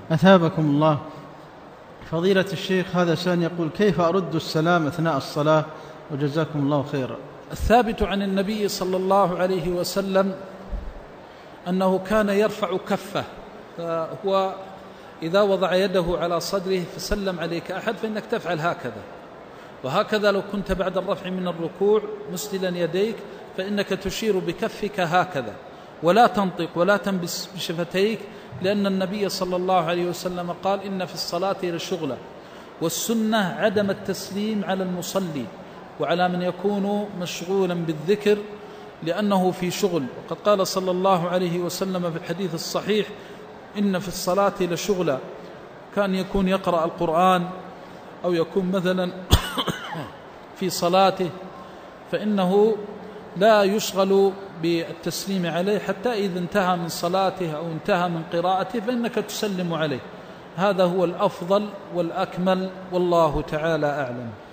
أثابكم الله. فضيلة الشيخ، هذا سائل يقول: كيف أرد السلام أثناء الصلاة؟ وجزاكم الله خيرا. الثابت عن النبي صلى الله عليه وسلم أنه كان يرفع كفه، فهو إذا وضع يده على صدره فسلم عليك أحد فإنك تفعل هكذا، وهكذا لو كنت بعد الرفع من الركوع مسدلا يديك فإنك تشير بكفك هكذا، ولا تنطق ولا تنبس بشفتيك، لأن النبي صلى الله عليه وسلم قال: إن في الصلاة لشغلة. والسنة عدم التسليم على المصلي وعلى من يكون مشغولا بالذكر لأنه في شغل. وقد قال صلى الله عليه وسلم في الحديث الصحيح: إن في الصلاة لشغلة. كان يكون يقرأ القرآن أو يكون مثلا في صلاته، فإنه لا يشغل بالتسليم عليه حتى إذا انتهى من صلاته أو انتهى من قراءته فإنك تسلم عليه. هذا هو الأفضل والأكمل، والله تعالى أعلم.